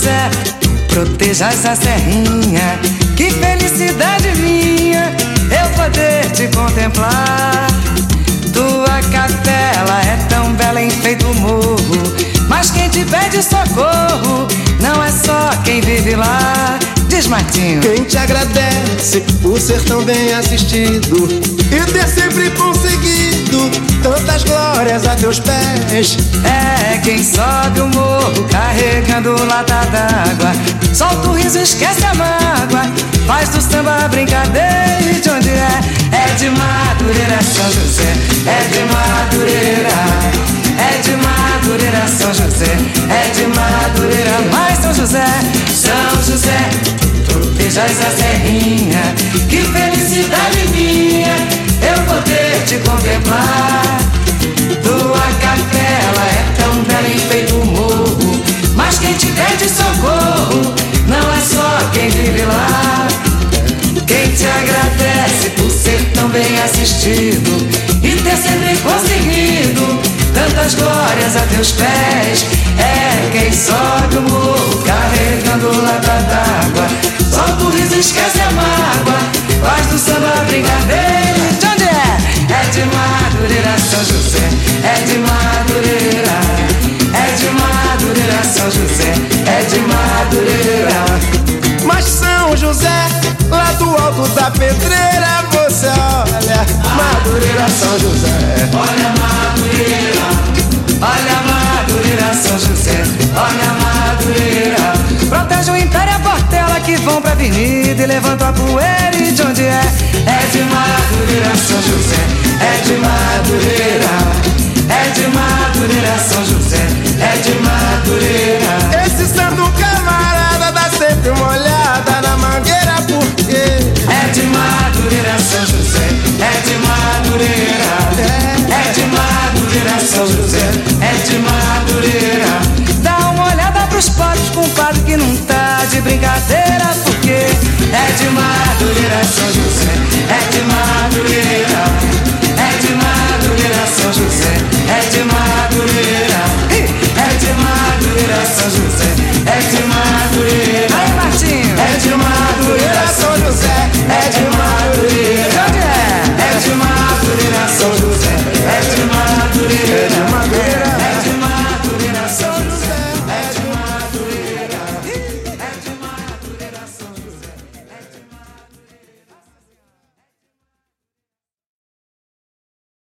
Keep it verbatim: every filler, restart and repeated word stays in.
José, proteja essa serrinha. Que felicidade minha eu poder te contemplar. Tua capela é tão bela, enfeita o morro, mas quem te pede socorro não é só quem vive lá. Diz, Martinho. Quem te agradece por ser tão bem assistido e ter sempre conseguido tantas glórias a teus pés. É quem sobe o morro carregando lata d'água, solta o riso, esquece a mágoa, faz do samba brincadeira. E de onde é? É de Madureira, São José. É de Madureira, é de Madureira, São José. É de Madureira, mas São José, São José, proteja essa serrinha. Que felicidade minha eu poder te contemplar. Tua capela é tão bela, enfeita o morro, mas quem te pede socorro não é só quem vive lá. Quem te agradece por ser tão bem assistido e ter sempre conseguido tantas glórias a teus pés. É quem sobe o morro carregando lata d'água, solta o riso, esquece a mágoa, faz do samba brincadeira. De onde é? É de Madureira, São José. É de Madureira, é de Madureira, São José. É de Madureira. Mas São José, lá do alto da pedreira, você olha Madureira, São José. Olha Madureira, olha Madureira, São José. Olha Madureira, protege o império e a portela que vão pra avenida e levantam a poeira